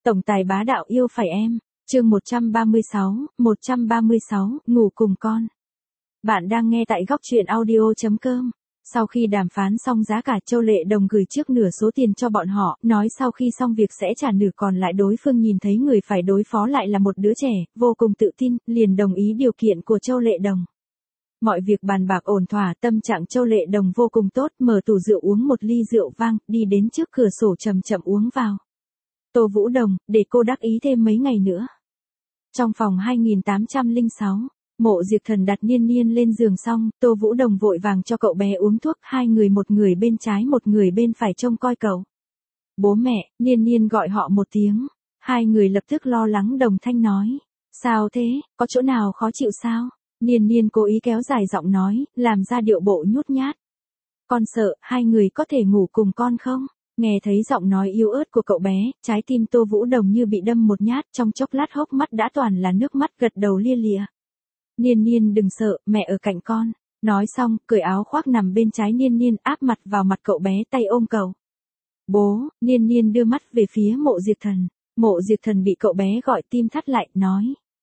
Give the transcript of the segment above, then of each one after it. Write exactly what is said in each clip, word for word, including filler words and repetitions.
Tổng tài bá đạo yêu phải em. Chương một trăm ba mươi sáu, một trăm ba mươi sáu, ngủ cùng con. Bạn đang nghe tại góc truyện audio chấm com. Sau khi đàm phán xong giá cả, Châu Lệ Đồng gửi trước nửa số tiền cho bọn họ, nói sau khi xong việc sẽ trả nửa còn lại. Đối phương nhìn thấy người phải đối phó lại là một đứa trẻ, vô cùng tự tin, liền đồng ý điều kiện của Châu Lệ Đồng. Mọi việc bàn bạc ổn thỏa, tâm trạng Châu Lệ Đồng vô cùng tốt, mở tủ rượu uống một ly rượu vang, đi đến trước cửa sổ chậm chậm uống vào. Tô Vũ Đồng, để cô đắc ý thêm mấy ngày nữa. Trong phòng hai nghìn tám trăm lẻ sáu, Mộ Diệp Thần đặt Niên Niên lên giường xong, Tô Vũ Đồng vội vàng cho cậu bé uống thuốc, hai người một người bên trái một người bên phải trông coi cậu. Bố mẹ, Niên Niên gọi họ một tiếng, hai người lập tức lo lắng đồng thanh nói. Sao thế, có chỗ nào khó chịu sao? Niên Niên cố ý kéo dài giọng nói, làm ra điệu bộ nhút nhát. Con sợ, hai người có thể ngủ cùng con không? Nghe thấy giọng nói yếu ớt của cậu bé, trái tim Tô Vũ Đồng như bị đâm một nhát, trong chốc lát hốc mắt đã toàn là nước mắt, gật đầu lia lịa. Niên Niên đừng sợ, mẹ ở cạnh con. Nói xong, cởi áo khoác nằm bên trái Niên Niên, áp mặt vào mặt cậu bé, tay ôm cậu. Bố, Niên Niên đưa mắt về phía Mộ Diệp Thần. Mộ Diệp Thần bị cậu bé gọi tim thắt lại, nói.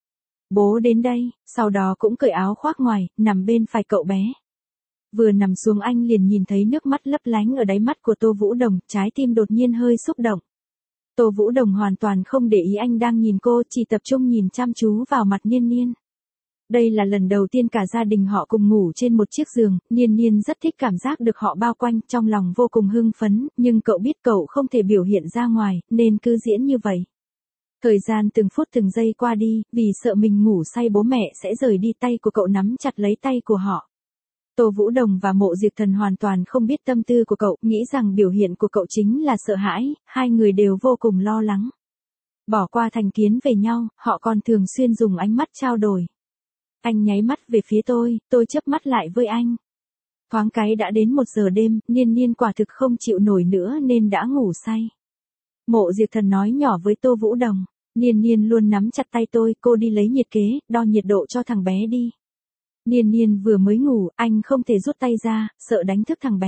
Bố đến đây, sau đó cũng cởi áo khoác ngoài, nằm bên phải cậu bé. Vừa nằm xuống anh liền nhìn thấy nước mắt lấp lánh ở đáy mắt của Tô Vũ Đồng, trái tim đột nhiên hơi xúc động. Tô Vũ Đồng hoàn toàn không để ý anh đang nhìn cô, chỉ tập trung nhìn chăm chú vào mặt Niên Niên. Đây là lần đầu tiên cả gia đình họ cùng ngủ trên một chiếc giường, Niên Niên rất thích cảm giác được họ bao quanh, trong lòng vô cùng hưng phấn, nhưng cậu biết cậu không thể biểu hiện ra ngoài, nên cứ diễn như vậy. Thời gian từng phút từng giây qua đi, vì sợ mình ngủ say bố mẹ sẽ rời đi, tay của cậu nắm chặt lấy tay của họ. Tô Vũ Đồng và Mộ Diệp Thần hoàn toàn không biết tâm tư của cậu, nghĩ rằng biểu hiện của cậu chính là sợ hãi, hai người đều vô cùng lo lắng. Bỏ qua thành kiến về nhau, họ còn thường xuyên dùng ánh mắt trao đổi. Anh nháy mắt về phía tôi, tôi chớp mắt lại với anh. Thoáng cái đã đến một giờ đêm, Niên Niên quả thực không chịu nổi nữa nên đã ngủ say. Mộ Diệp Thần nói nhỏ với Tô Vũ Đồng, Niên Niên luôn nắm chặt tay tôi, cô đi lấy nhiệt kế, đo nhiệt độ cho thằng bé đi. Niên Niên vừa mới ngủ, anh không thể rút tay ra, sợ đánh thức thằng bé.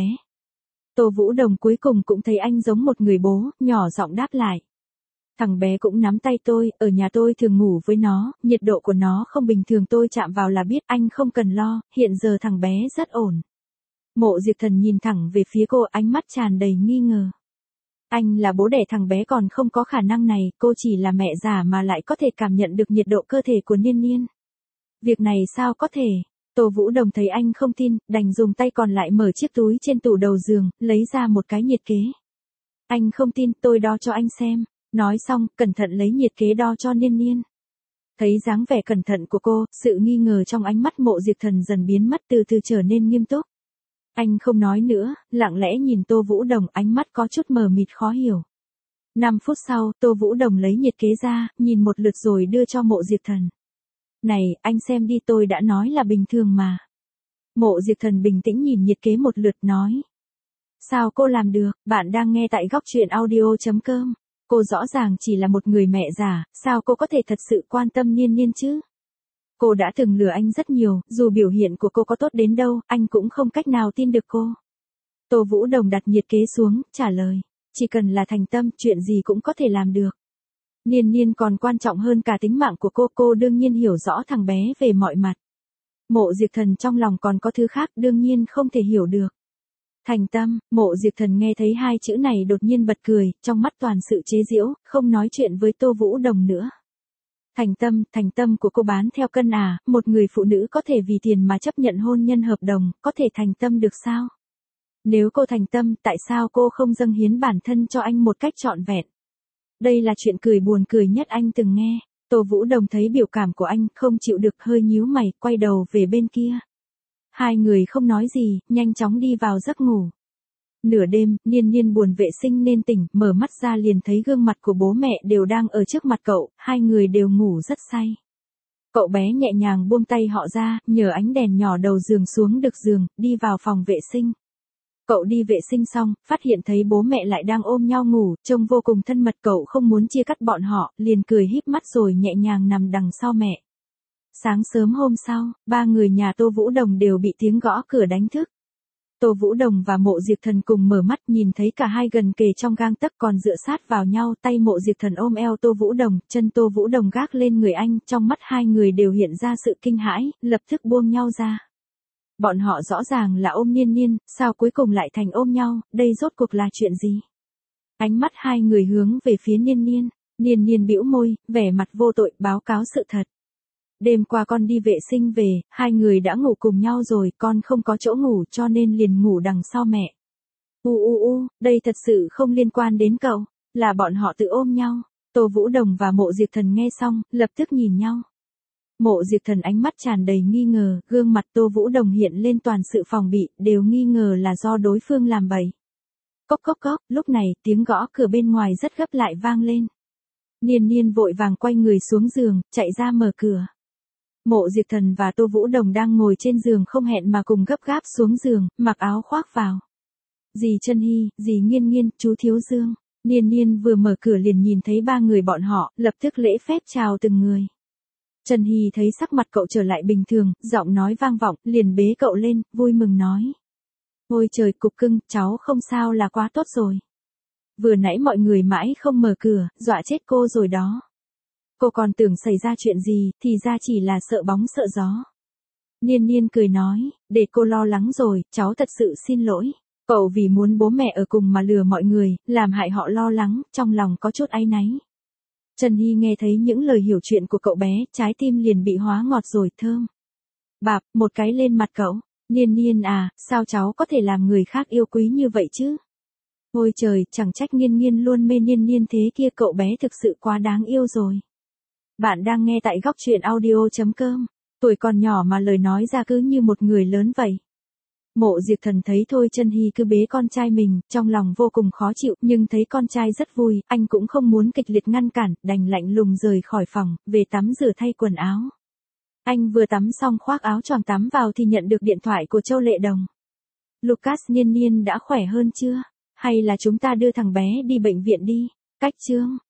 Tô Vũ Đồng cuối cùng cũng thấy anh giống một người bố, nhỏ giọng đáp lại. Thằng bé cũng nắm tay tôi, ở nhà tôi thường ngủ với nó, nhiệt độ của nó không bình thường, tôi chạm vào là biết, anh không cần lo, hiện giờ thằng bé rất ổn. Mộ Diệp Thần nhìn thẳng về phía cô, ánh mắt tràn đầy nghi ngờ. Anh là bố đẻ thằng bé còn không có khả năng này, cô chỉ là mẹ già mà lại có thể cảm nhận được nhiệt độ cơ thể của Niên Niên. Việc này sao có thể? Tô Vũ Đồng thấy anh không tin, đành dùng tay còn lại mở chiếc túi trên tủ đầu giường, lấy ra một cái nhiệt kế. Anh không tin, tôi đo cho anh xem. Nói xong, cẩn thận lấy nhiệt kế đo cho Niên Niên. Thấy dáng vẻ cẩn thận của cô, sự nghi ngờ trong ánh mắt Mộ Diệp Thần dần biến mất, từ từ trở nên nghiêm túc. Anh không nói nữa, lặng lẽ nhìn Tô Vũ Đồng, ánh mắt có chút mờ mịt khó hiểu. năm phút sau, Tô Vũ Đồng lấy nhiệt kế ra, nhìn một lượt rồi đưa cho Mộ Diệp Thần. Này, anh xem đi, tôi đã nói là bình thường mà. Mộ Diệp Thần bình tĩnh nhìn nhiệt kế một lượt nói. Sao cô làm được? Bạn đang nghe tại góc truyện audio chấm com. Cô rõ ràng chỉ là một người mẹ già, sao cô có thể thật sự quan tâm Niên Niên chứ? Cô đã từng lừa anh rất nhiều, dù biểu hiện của cô có tốt đến đâu, anh cũng không cách nào tin được cô. Tô Vũ Đồng đặt nhiệt kế xuống, trả lời. Chỉ cần là thành tâm, chuyện gì cũng có thể làm được. Niên Niên còn quan trọng hơn cả tính mạng của cô, cô đương nhiên hiểu rõ thằng bé về mọi mặt. Mộ Diệp Thần trong lòng còn có thứ khác, đương nhiên không thể hiểu được. Thành tâm, Mộ Diệp Thần nghe thấy hai chữ này đột nhiên bật cười, trong mắt toàn sự chế giễu, không nói chuyện với Tô Vũ Đồng nữa. Thành tâm, thành tâm của cô bán theo cân à, một người phụ nữ có thể vì tiền mà chấp nhận hôn nhân hợp đồng, có thể thành tâm được sao? Nếu cô thành tâm, tại sao cô không dâng hiến bản thân cho anh một cách trọn vẹn? Đây là chuyện cười buồn cười nhất anh từng nghe. Tô Vũ Đồng thấy biểu cảm của anh, không chịu được, hơi nhíu mày, quay đầu về bên kia. Hai người không nói gì, nhanh chóng đi vào giấc ngủ. Nửa đêm, Niên Niên buồn vệ sinh nên tỉnh, mở mắt ra liền thấy gương mặt của bố mẹ đều đang ở trước mặt cậu, hai người đều ngủ rất say. Cậu bé nhẹ nhàng buông tay họ ra, nhờ ánh đèn nhỏ đầu giường xuống được giường, đi vào phòng vệ sinh. Cậu đi vệ sinh xong, phát hiện thấy bố mẹ lại đang ôm nhau ngủ, trông vô cùng thân mật, cậu không muốn chia cắt bọn họ, liền cười híp mắt rồi nhẹ nhàng nằm đằng sau mẹ. Sáng sớm hôm sau, ba người nhà Tô Vũ Đồng đều bị tiếng gõ cửa đánh thức. Tô Vũ Đồng và Mộ Diệp Thần cùng mở mắt nhìn thấy cả hai gần kề trong gang tấc còn dựa sát vào nhau, tay Mộ Diệp Thần ôm eo Tô Vũ Đồng, chân Tô Vũ Đồng gác lên người anh, trong mắt hai người đều hiện ra sự kinh hãi, lập tức buông nhau ra. Bọn họ rõ ràng là ôm Niên Niên, sao cuối cùng lại thành ôm nhau, đây rốt cuộc là chuyện gì? Ánh mắt hai người hướng về phía Niên Niên, Niên Niên bĩu môi, vẻ mặt vô tội, báo cáo sự thật. Đêm qua con đi vệ sinh về, hai người đã ngủ cùng nhau rồi, con không có chỗ ngủ cho nên liền ngủ đằng sau mẹ. U u u, đây thật sự không liên quan đến cậu, là bọn họ tự ôm nhau. Tô Vũ Đồng và Mộ Diệp Thần nghe xong, lập tức nhìn nhau. Mộ Diệp Thần ánh mắt tràn đầy nghi ngờ, gương mặt Tô Vũ Đồng hiện lên toàn sự phòng bị, đều nghi ngờ là do đối phương làm bậy. Cốc cốc cốc, lúc này tiếng gõ cửa bên ngoài rất gấp lại vang lên. Niên Niên vội vàng quay người xuống giường, chạy ra mở cửa. Mộ Diệp Thần và Tô Vũ Đồng đang ngồi trên giường không hẹn mà cùng gấp gáp xuống giường, mặc áo khoác vào. Dì Trân Hy, dì Nghiên Nghiên, chú Thiếu Dương. Niên Niên vừa mở cửa liền nhìn thấy ba người bọn họ, lập tức lễ phép chào từng người. Trân Hy thấy sắc mặt cậu trở lại bình thường, giọng nói vang vọng, liền bế cậu lên, vui mừng nói. Ôi trời cục cưng, cháu không sao là quá tốt rồi. Vừa nãy mọi người mãi không mở cửa, dọa chết cô rồi đó. Cô còn tưởng xảy ra chuyện gì, thì ra chỉ là sợ bóng sợ gió. Niên Niên cười nói, để cô lo lắng rồi, cháu thật sự xin lỗi. Cậu vì muốn bố mẹ ở cùng mà lừa mọi người, làm hại họ lo lắng, trong lòng có chút áy náy. Trân Hy nghe thấy những lời hiểu chuyện của cậu bé, trái tim liền bị hóa ngọt rồi, thơm. Bạp, một cái lên mặt cậu. Niên Niên à, sao cháu có thể làm người khác yêu quý như vậy chứ? Ôi trời, chẳng trách Nghiên Nghiên luôn mê Niên Niên thế kia, cậu bé thực sự quá đáng yêu rồi. Bạn đang nghe tại góc truyện audio chấm com. Tuổi còn nhỏ mà lời nói ra cứ như một người lớn vậy. Mộ Diệp Thần thấy thôi Trân Hy cứ bế con trai mình, trong lòng vô cùng khó chịu, nhưng thấy con trai rất vui, anh cũng không muốn kịch liệt ngăn cản, đành lạnh lùng rời khỏi phòng, về tắm rửa thay quần áo. Anh vừa tắm xong khoác áo choàng tắm vào thì nhận được điện thoại của Châu Lệ Đồng. Lucas, Niên Niên đã khỏe hơn chưa? Hay là chúng ta đưa thằng bé đi bệnh viện đi? Cách chương.